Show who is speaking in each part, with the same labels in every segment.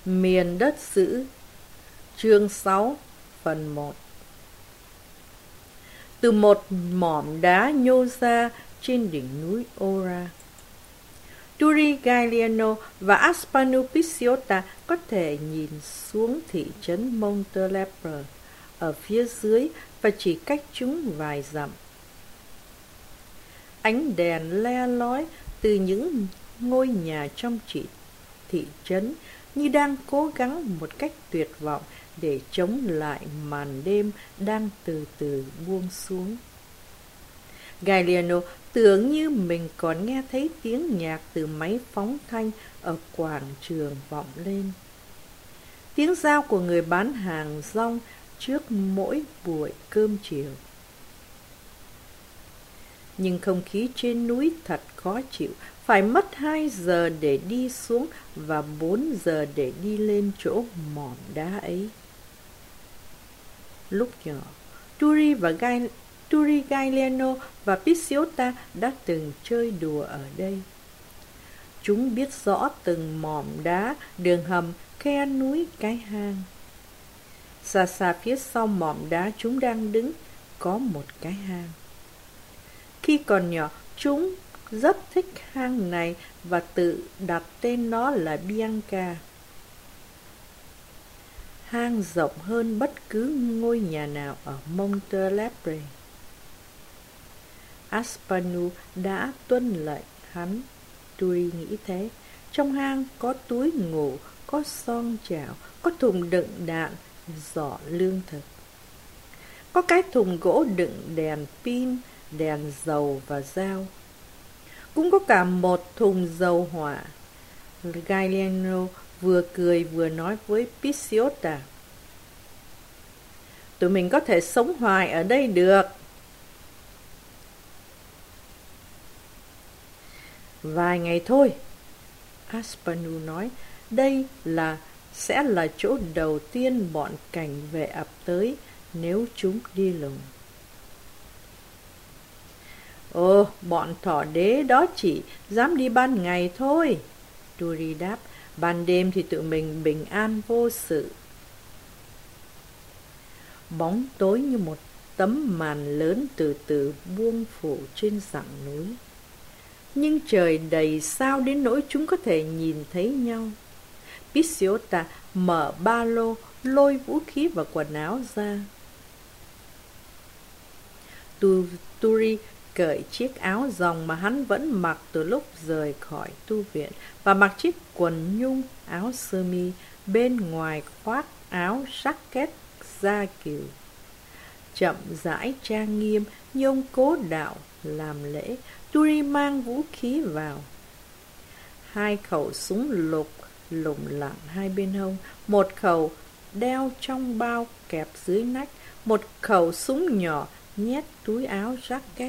Speaker 1: Miền đất dữ. Chương 6 phần 1. Từ một mỏm đá nhô ra trên đỉnh núi Ora, Turigaliano và Aspanupicciota có thể nhìn xuống thị trấn Montelepre ở phía dưới và chỉ cách chúng vài dặm. Ánh đèn le lói từ những ngôi nhà trong thị trấn như đang cố gắng một cách tuyệt vọng để chống lại màn đêm đang từ từ buông xuống. Galliano tưởng như mình còn nghe thấy tiếng nhạc từ máy phóng thanh ở quảng trường vọng lên. Tiếng rao của người bán hàng rong trước mỗi buổi cơm chiều. Nhưng không khí trên núi thật khó chịu, phải mất 2 giờ để đi xuống và 4 giờ để đi lên chỗ mỏm đá ấy. Lúc nhỏ, Turigaliano và Picciota đã từng chơi đùa ở đây. Chúng biết rõ từng mỏm đá, đường hầm, khe núi, cái hang. Xa xa phía sau mỏm đá chúng đang đứng có một cái hang. Khi còn nhỏ, chúng rất thích hang này và tự đặt tên nó là Bianca. Hang rộng hơn bất cứ ngôi nhà nào ở Montelepre. Aspanu đã tuân lệnh hắn. Turi nghĩ thế. Trong hang có túi ngủ, có son chảo, có thùng đựng đạn, giỏ lương thực. Có cái thùng gỗ đựng đèn pin, đèn dầu và dao. Cũng có cả một thùng dầu hỏa. Galliano vừa cười vừa nói với Picciota: tụi mình có thể sống hoài ở đây được. Vài ngày thôi, Aspanu nói. Đây sẽ là chỗ đầu tiên bọn cảnh vệ ập tới nếu chúng đi lùng. Ồ, bọn thỏ đế đó chỉ dám đi ban ngày thôi, Turi đáp. Ban đêm thì tụi mình bình an vô sự. Bóng tối như một tấm màn lớn từ từ buông phủ trên dặng núi. Nhưng trời đầy sao đến nỗi chúng có thể nhìn thấy nhau. Picciota mở ba lô, lôi vũ khí và quần áo ra. Turi cởi chiếc áo ròng mà hắn vẫn mặc từ lúc rời khỏi tu viện và mặc chiếc quần nhung, áo sơ mi, bên ngoài khoác áo jacket da cừu. Chậm rãi trang nghiêm như ông cố đạo làm lễ, Turi mang vũ khí vào. 2 khẩu súng lục lủng lẳng hai bên hông, một khẩu đeo trong bao kẹp dưới nách, một khẩu súng nhỏ nhét túi áo jacket.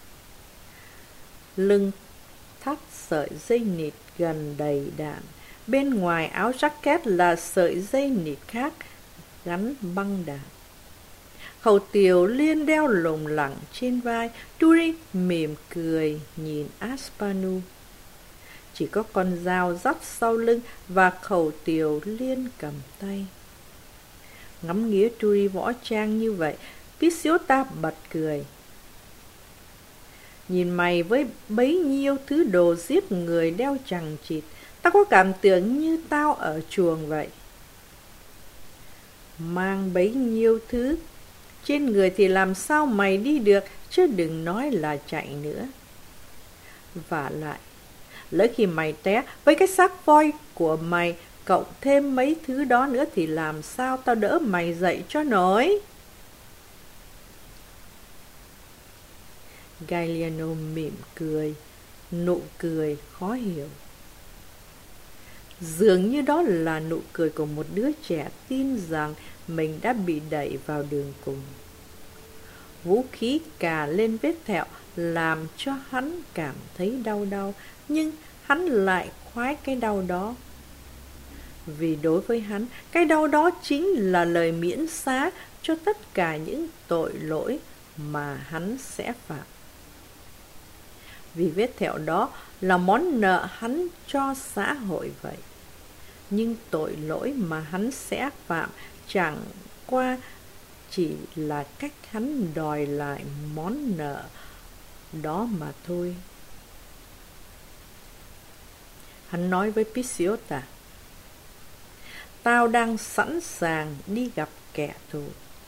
Speaker 1: Lưng thắt sợi dây nịt gần đầy đạn. Bên ngoài áo jacket là sợi dây nịt khác gắn băng đạn. Khẩu tiểu liên đeo lủng lẳng trên vai. Turi mỉm cười nhìn Aspanu. Chỉ có con dao dắt sau lưng và khẩu tiểu liên cầm tay. Ngắm nghía Turi võ trang như vậy, Picciota bật cười. Nhìn mày với bấy nhiêu thứ đồ giết người đeo chằng chịt, tao có cảm tưởng như tao ở chuồng vậy. Mang bấy nhiêu thứ trên người thì làm sao mày đi được, chứ đừng nói là chạy nữa. Vả lại, lỡ khi mày té với cái xác voi của mày, cộng thêm mấy thứ đó nữa thì làm sao tao đỡ mày dậy cho nổi. Galliano mỉm cười, nụ cười khó hiểu. Dường như đó là nụ cười của một đứa trẻ tin rằng mình đã bị đẩy vào đường cùng. Vũ khí cà lên vết thẹo làm cho hắn cảm thấy đau, nhưng hắn lại khoái cái đau đó. Vì đối với hắn, cái đau đó chính là lời miễn xá cho tất cả những tội lỗi mà hắn sẽ phạm. Vì vết thẹo đó là món nợ hắn cho xã hội vậy. nhưng tội lỗi mà hắn sẽ phạm chẳng qua chỉ là cách hắn đòi lại món nợ đó mà thôi. Hắn nói với Pisiota: tao đang sẵn sàng đi gặp kẻ thù.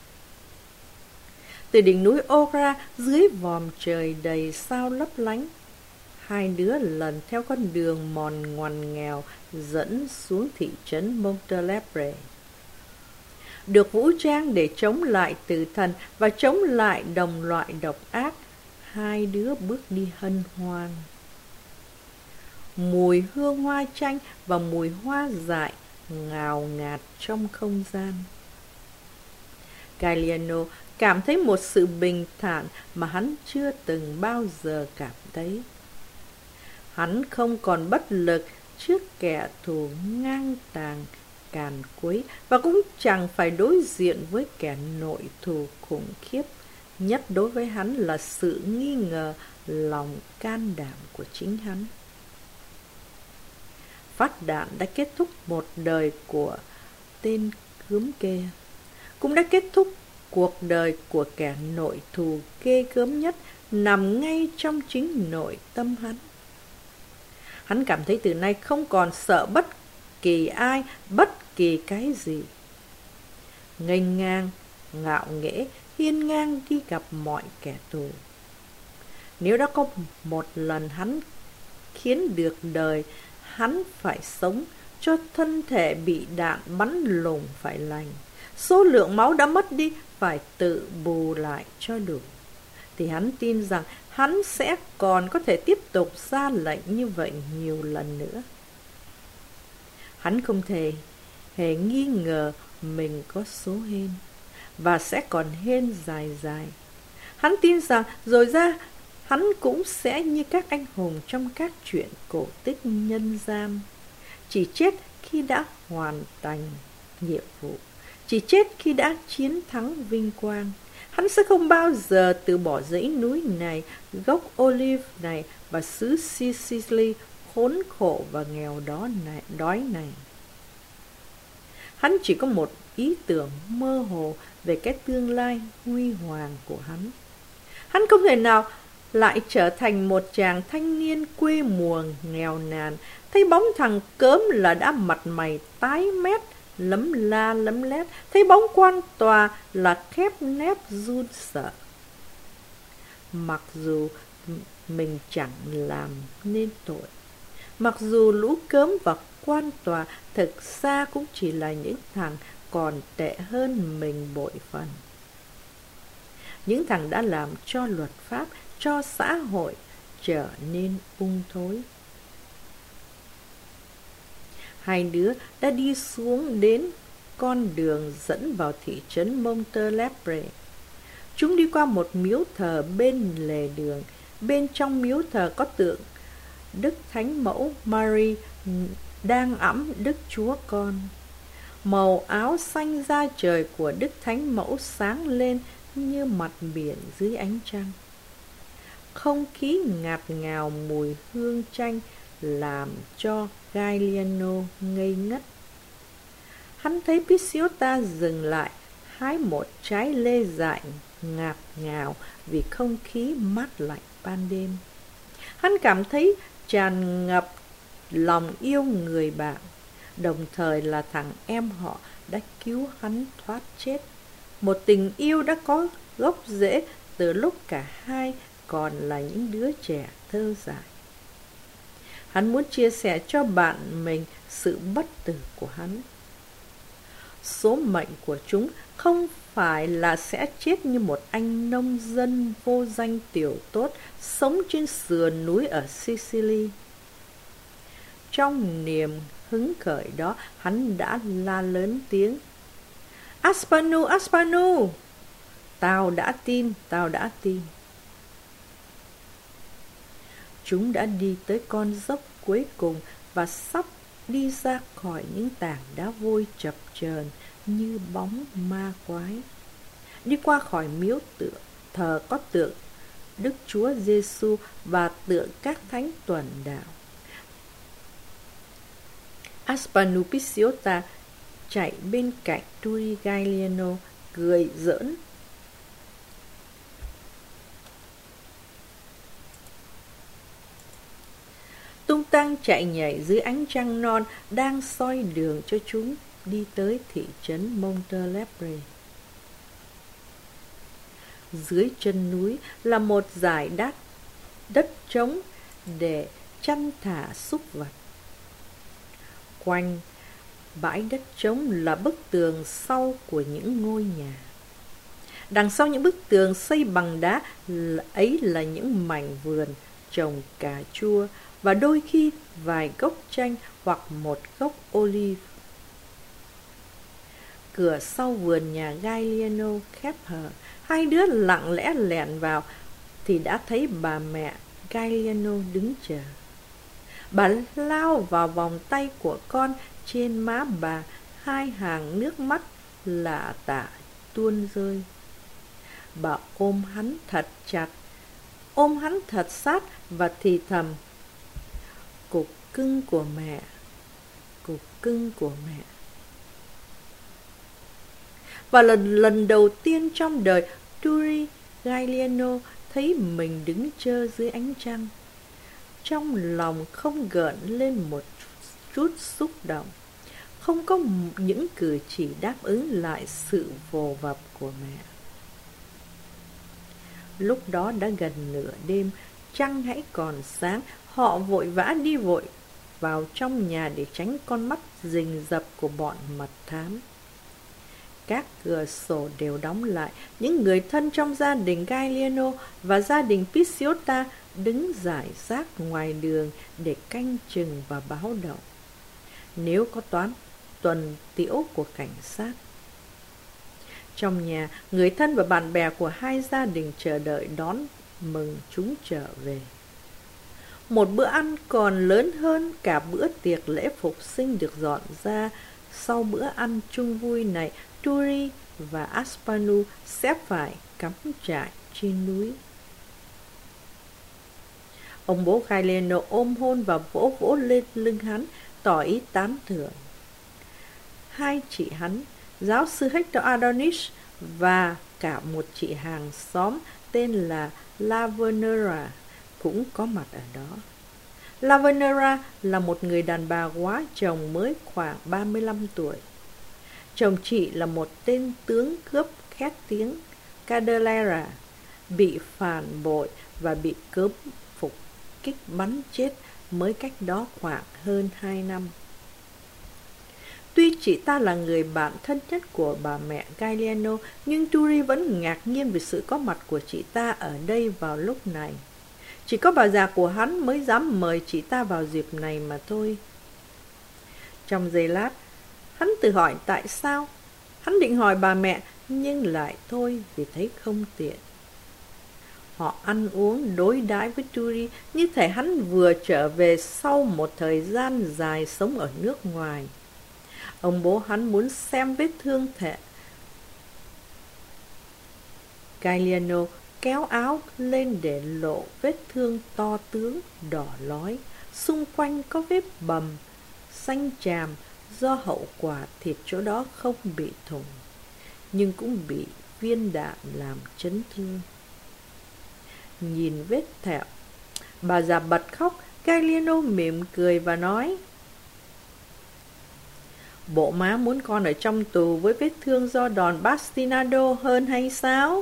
Speaker 1: Từ đỉnh núi Ora, dưới vòm trời đầy sao lấp lánh, hai đứa lần theo con đường mòn ngoằn nghèo dẫn xuống thị trấn Montelepre. Được vũ trang để chống lại tử thần và chống lại đồng loại độc ác, hai đứa bước đi hân hoan. Mùi hương hoa chanh và mùi hoa dại ngào ngạt trong không gian. Galliano cảm thấy một sự bình thản mà hắn chưa từng bao giờ cảm thấy. Hắn không còn bất lực trước kẻ thù ngang tàng, càn quấy, và cũng chẳng phải đối diện với kẻ nội thù khủng khiếp nhất đối với hắn là sự nghi ngờ lòng can đảm của chính hắn. Phát đạn đã kết thúc một đời của tên gớm kia, cũng đã kết thúc cuộc đời của kẻ nội thù ghê gớm nhất nằm ngay trong chính nội tâm hắn. Hắn cảm thấy từ nay không còn sợ bất kỳ ai, bất kỳ cái gì. Nghênh ngang, ngạo nghễ, hiên ngang đi gặp mọi kẻ thù. Nếu đã có một lần hắn khiến được đời hắn phải sống, cho thân thể bị đạn bắn lùng phải lành, số lượng máu đã mất đi phải tự bù lại cho đủ, thì hắn tin rằng hắn sẽ còn có thể tiếp tục ra lệnh như vậy nhiều lần nữa. Hắn không thể hề nghi ngờ mình có số hên, và sẽ còn hên dài dài. Hắn tin rằng rồi ra hắn cũng sẽ như các anh hùng trong các chuyện cổ tích nhân gian, chỉ chết khi đã hoàn thành nhiệm vụ, chỉ chết khi đã chiến thắng vinh quang. Hắn sẽ không bao giờ từ bỏ dãy núi này, gốc olive này và xứ Sicily khốn khổ và nghèo đói này. Hắn chỉ có một ý tưởng mơ hồ về cái tương lai huy hoàng của hắn. Hắn không thể nào lại trở thành một chàng thanh niên quê mùa nghèo nàn, thấy bóng thằng cớm là đã mặt mày tái mét, lấm la lấm lét, thấy bóng quan tòa là khép nép run sợ. Mặc dù mình chẳng làm nên tội, mặc dù lũ cớm và quan tòa thực ra cũng chỉ là những thằng còn tệ hơn mình bội phần. Những thằng đã làm cho luật pháp, cho xã hội trở nên ung thối. Hai đứa đã đi xuống đến con đường dẫn vào thị trấn Montelepre. Chúng đi qua một miếu thờ bên lề đường. Bên trong miếu thờ có tượng Đức Thánh Mẫu Mary đang ẵm Đức Chúa Con. Màu áo xanh da trời của Đức Thánh Mẫu sáng lên như mặt biển dưới ánh trăng. Không khí ngạt ngào mùi hương chanh làm cho Galliano ngây ngất. Hắn thấy Pisiota dừng lại, hái một trái lê dại ngạt ngào vì không khí mát lạnh ban đêm. Hắn cảm thấy tràn ngập lòng yêu người bạn, đồng thời là thằng em họ đã cứu hắn thoát chết. Một tình yêu đã có gốc rễ từ lúc cả hai còn là những đứa trẻ thơ dại. Hắn muốn chia sẻ cho bạn mình sự bất tử của hắn. Số mệnh của chúng không phải là sẽ chết như một anh nông dân vô danh tiểu tốt sống trên sườn núi ở Sicily. Trong niềm hứng khởi đó, hắn đã la lớn tiếng: Aspanu, Aspanu! Tao đã tin, tao đã tin. Chúng đã đi tới con dốc cuối cùng và sắp đi ra khỏi những tảng đá vôi chập chờn như bóng ma quái. Đi qua khỏi miếu thờ có tượng Đức Chúa Giêsu và tượng các thánh tuần đạo. Aspanupissiota chạy bên cạnh Turi Gaeliano, cười giỡn. Tung tăng chạy nhảy dưới ánh trăng non đang soi đường cho chúng đi tới thị trấn Montelebre. Dưới chân núi là một dải đất trống để chăn thả súc vật. Quanh bãi đất trống là bức tường sau của những ngôi nhà. Đằng sau những bức tường xây bằng đá ấy là những mảnh vườn trồng cà chua và đôi khi vài gốc chanh hoặc một gốc olive. Cửa sau vườn nhà Gaeliano khép hờ. Hai đứa lặng lẽ lẻn vào thì đã thấy bà mẹ Gaeliano đứng chờ. Bà lao vào vòng tay của con, trên má bà hai hàng nước mắt lạ tả tuôn rơi. Bà ôm hắn thật chặt, ôm hắn thật sát và thì thầm: cục cưng của mẹ, cục cưng của mẹ. Và lần đầu tiên trong đời, Turi Gaeliano thấy mình đứng trơ dưới ánh trăng. Trong lòng không gợn lên một chút xúc động, không có những cử chỉ đáp ứng lại sự vồ vập của mẹ. Lúc đó đã gần nửa đêm, trăng hãy còn sáng, họ vội vã đi vội vào trong nhà để tránh con mắt rình rập của bọn mật thám. Các cửa sổ đều đóng lại. Những người thân trong gia đình Gaeliano và gia đình Pissiota đứng rải rác ngoài đường để canh chừng và báo động nếu có tuần tiễu của cảnh sát. Trong nhà, người thân và bạn bè của hai gia đình chờ đợi đón mừng chúng trở về. Một bữa ăn còn lớn hơn cả bữa tiệc lễ phục sinh được dọn ra. Sau bữa ăn chung vui này, Turi và Aspanu sẽ phải cắm trại trên núi. Ông bố Gaeliano ôm hôn và vỗ vỗ lên lưng hắn, tỏ ý tán thưởng. Hai chị hắn, giáo sư Hector Adonis và cả một chị hàng xóm tên là Lavenera cũng có mặt ở đó. Lavenera là một người đàn bà góa chồng mới khoảng 35 tuổi. Chồng chị là một tên tướng cướp khét tiếng Cadalera, bị phản bội và bị cướp phục kích bắn chết mới cách đó khoảng hơn 2 năm. Tuy chị ta là người bạn thân nhất của bà mẹ Gaeliano, nhưng Turi vẫn ngạc nhiên về sự có mặt của chị ta ở đây vào lúc này. Chỉ có bà già của hắn mới dám mời chị ta vào dịp này mà thôi. Trong giây lát, hắn tự hỏi tại sao. Hắn định hỏi bà mẹ, nhưng lại thôi vì thấy không tiện. Họ ăn uống đối đãi với Turi như thể hắn vừa trở về sau một thời gian dài sống ở nước ngoài. Ông bố hắn muốn xem vết thương thể. Gaeliano kéo áo lên để lộ vết thương to tướng đỏ lói. Xung quanh có vết bầm xanh chàm do hậu quả thịt chỗ đó không bị thủng, nhưng cũng bị viên đạn làm chấn thương. Nhìn vết thẹo, bà già bật khóc. Gaeliano mỉm cười và nói: bộ má muốn con ở trong tù với vết thương do đòn bastinado hơn hay sao?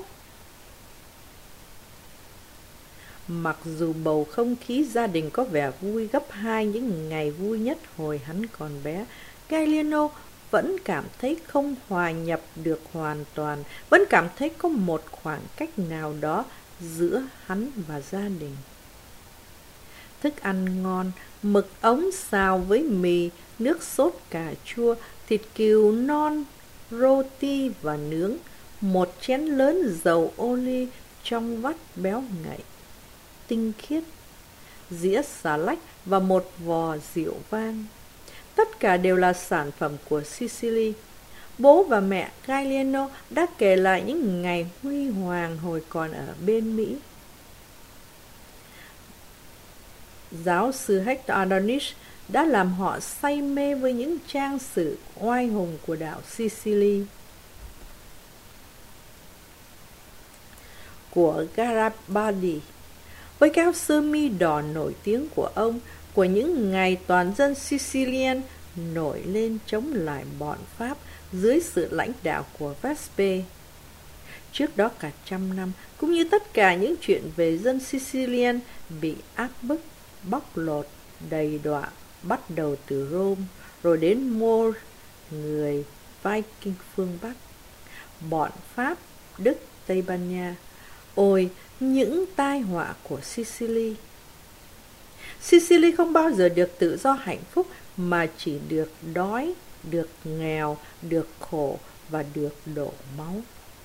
Speaker 1: Mặc dù bầu không khí gia đình có vẻ vui gấp hai những ngày vui nhất hồi hắn còn bé, Gaeliano vẫn cảm thấy không hòa nhập được hoàn toàn, vẫn cảm thấy có một khoảng cách nào đó giữa hắn và gia đình. Thức ăn ngon, mực ống xào với mì, nước sốt cà chua, thịt cừu non, roti và nướng, một chén lớn dầu ô liu trong vắt béo ngậy, tinh khiết, dĩa xà lách và một vò rượu vang. Tất cả đều là sản phẩm của Sicily. Bố và mẹ Gaeliano đã kể lại những ngày huy hoàng hồi còn ở bên Mỹ. Giáo sư Hector Adonis đã làm họ say mê với những trang sử oai hùng của đảo Sicily. Của Garibaldi, với cái áo sơ mi đỏ nổi tiếng của ông, của những ngày toàn dân Sicilian nổi lên chống lại bọn Pháp dưới sự lãnh đạo của Vespe. Trước đó cả trăm năm, cũng như tất cả những chuyện về dân Sicilian bị áp bức, bóc lột, đầy đọa, bắt đầu từ Rome, rồi đến Moor, người Viking phương Bắc, bọn Pháp, Đức, Tây Ban Nha. Ôi, những tai họa của Sicily! Sicily không bao giờ được tự do hạnh phúc, mà chỉ được đói, được nghèo, được khổ và được đổ máu.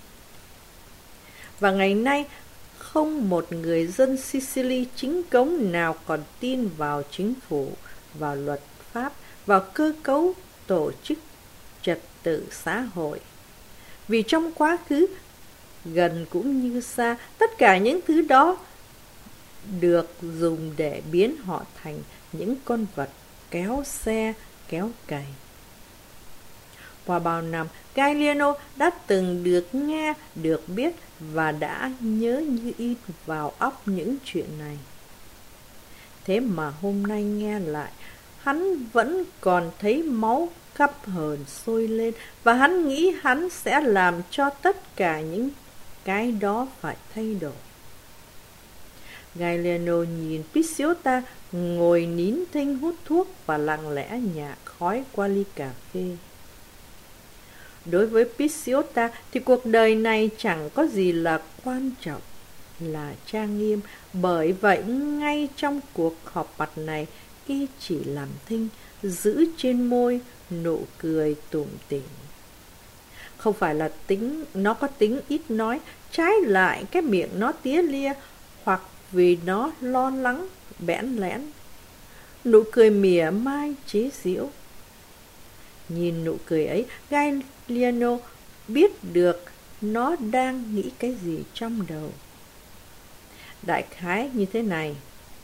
Speaker 1: Và ngày nay, không một người dân Sicily chính cống nào còn tin vào chính phủ, vào luật pháp, vào cơ cấu tổ chức trật tự xã hội. Vì trong quá khứ, gần cũng như xa, tất cả những thứ đó được dùng để biến họ thành những con vật kéo xe, kéo cày. Qua bao năm, Galliano đã từng được nghe, được biết và đã nhớ như in vào óc những chuyện này. Thế mà hôm nay nghe lại, hắn vẫn còn thấy máu căm hờn sôi lên, và hắn nghĩ hắn sẽ làm cho tất cả những cái đó phải thay đổi. Galliano nhìn Picciota ngồi nín thinh hút thuốc và lặng lẽ nhả khói qua ly cà phê. Đối với Picciota thì cuộc đời này chẳng có gì là quan trọng, là trang nghiêm. Bởi vậy ngay trong cuộc họp mặt này, y chỉ làm thinh, giữ trên môi nụ cười tủm tỉm. Không phải là nó có tính ít nói, trái lại cái miệng nó tía lia, hoặc vì nó lo lắng, bẽn lẽn. Nụ cười mỉa mai chế giễu. Nhìn nụ cười ấy, Galliano biết được nó đang nghĩ cái gì trong đầu. Đại khái như thế này: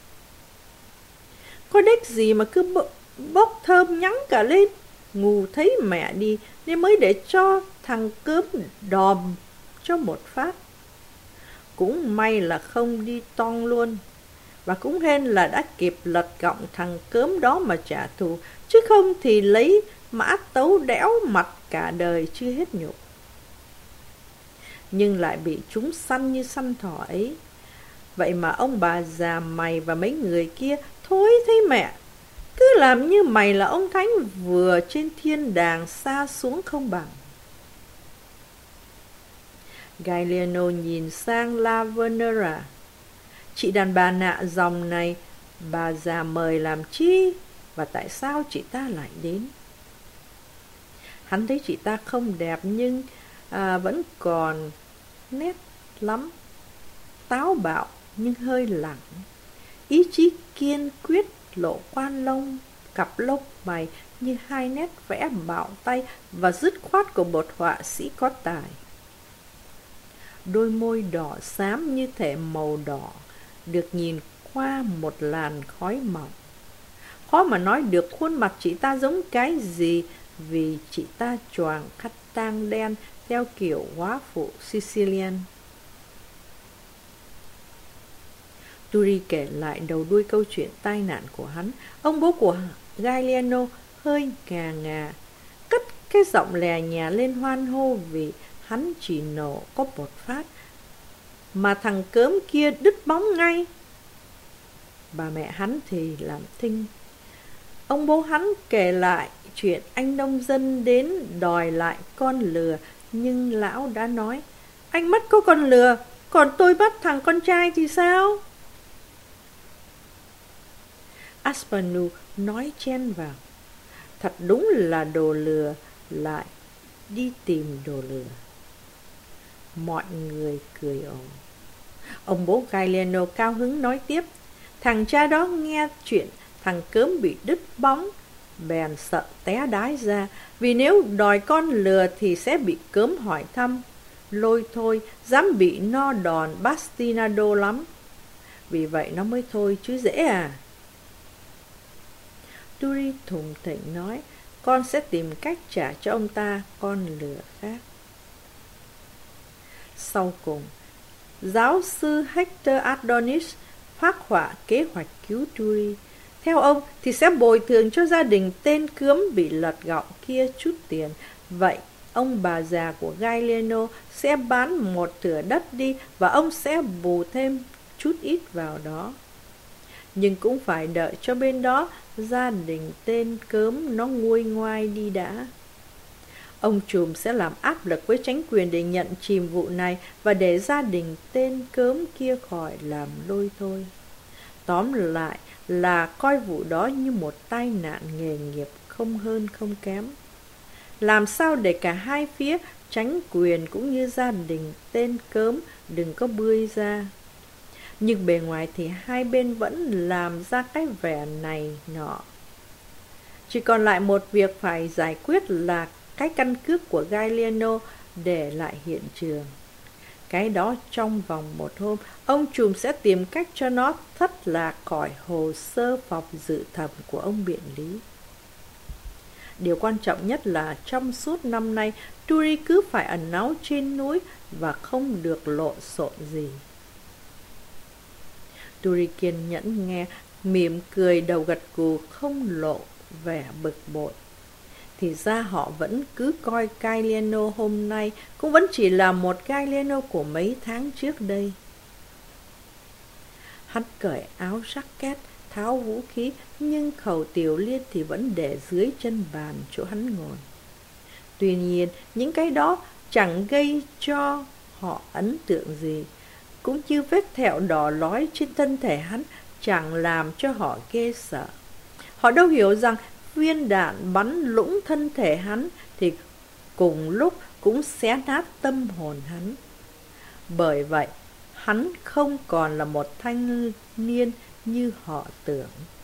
Speaker 1: có đếch gì mà cứ bốc thơm nhắng cả lên, ngù thấy mẹ đi, nên mới để cho thằng cớm đòm cho một phát. Cũng may là không đi toang luôn, và cũng hên là đã kịp lật gọng thằng cớm đó mà trả thù, chứ không thì lấy mã tấu đẽo mặt cả đời chưa hết nhục. Nhưng lại bị chúng săn như săn thỏ ấy. Vậy mà ông bà già mày và mấy người kia thối thấy mẹ, cứ làm như mày là ông thánh vừa trên thiên đàng xa xuống không bằng. Galliano nhìn sang La Venera. Chị đàn bà nạ dòng này, bà già mời làm chi, và tại sao chị ta lại đến? Hắn thấy chị ta không đẹp nhưng vẫn còn nét lắm, táo bạo nhưng hơi lẳng, ý chí kiên quyết lộ quan lông, cặp lông mày như hai nét vẽ bạo tay và dứt khoát của một họa sĩ có tài. Đôi môi đỏ xám như thể màu đỏ, được nhìn qua một làn khói mỏng. Khó mà nói được khuôn mặt chị ta giống cái gì, vì chị ta choàng khăn tang đen theo kiểu góa phụ Sicilian. Turi kể lại đầu đuôi câu chuyện tai nạn của hắn. Ông bố của Galliano hơi ngà ngà, cất cái giọng lè nhè lên hoan hô vì hắn chỉ nổ có một phát, mà thằng cớm kia đứt bóng ngay. Bà mẹ hắn thì làm thinh. Ông bố hắn kể lại chuyện anh nông dân đến đòi lại con lừa, nhưng lão đã nói: anh mất có con lừa, còn tôi bắt thằng con trai thì sao? Aspanu nói chen vào: thật đúng là đồ lừa lại đi tìm đồ lừa. Mọi người cười ồn. Ông bố Galliano cao hứng nói tiếp: thằng cha đó nghe chuyện thằng cớm bị đứt bóng, bèn sợ té đái ra, vì nếu đòi con lừa thì sẽ bị cớm hỏi thăm, lôi thôi, dám bị no đòn bastinado lắm. Vì vậy nó mới thôi chứ dễ à. Turi thủng thỉnh nói, con sẽ tìm cách trả cho ông ta con lừa khác. Sau cùng, giáo sư Hector Adonis phác họa kế hoạch cứu Turi. Theo ông thì sẽ bồi thường cho gia đình tên cướm bị lật gọng kia chút tiền. Vậy ông bà già của Gallieno sẽ bán một thửa đất đi và ông sẽ bù thêm chút ít vào đó. Nhưng cũng phải đợi cho bên đó gia đình tên cớm nó nguôi ngoai đi đã. Ông trùm sẽ làm áp lực với chính quyền để nhận chìm vụ này và để gia đình tên cớm kia khỏi làm lôi thôi. Tóm lại là coi vụ đó như một tai nạn nghề nghiệp không hơn không kém. Làm sao để cả hai phía, chính quyền cũng như gia đình tên cớm, đừng có bươi ra. Nhưng bề ngoài thì hai bên vẫn làm ra cái vẻ này nọ. Chỉ còn lại một việc phải giải quyết là cái căn cước của Gallieno để lại hiện trường. Cái đó trong vòng một hôm, ông trùm sẽ tìm cách cho nó thất lạc khỏi hồ sơ phòng dự thẩm của ông biện lý. Điều quan trọng nhất là trong suốt năm nay, Turi cứ phải ẩn náu trên núi và không được lộn xộn gì. Turi kiên nhẫn nghe, mỉm cười đầu gật gù không lộ vẻ bực bội. Thì ra họ vẫn cứ coi Gallieno hôm nay cũng vẫn chỉ là một Gallieno của mấy tháng trước đây. Hắn cởi áo jacket, tháo vũ khí, nhưng khẩu tiểu liên thì vẫn để dưới chân bàn chỗ hắn ngồi. Tuy nhiên, những cái đó chẳng gây cho họ ấn tượng gì, cũng như vết thẹo đỏ lói trên thân thể hắn chẳng làm cho họ ghê sợ. Họ đâu hiểu rằng viên đạn bắn lũng thân thể hắn thì cùng lúc cũng xé nát tâm hồn hắn. Bởi vậy, hắn không còn là một thanh niên như họ tưởng.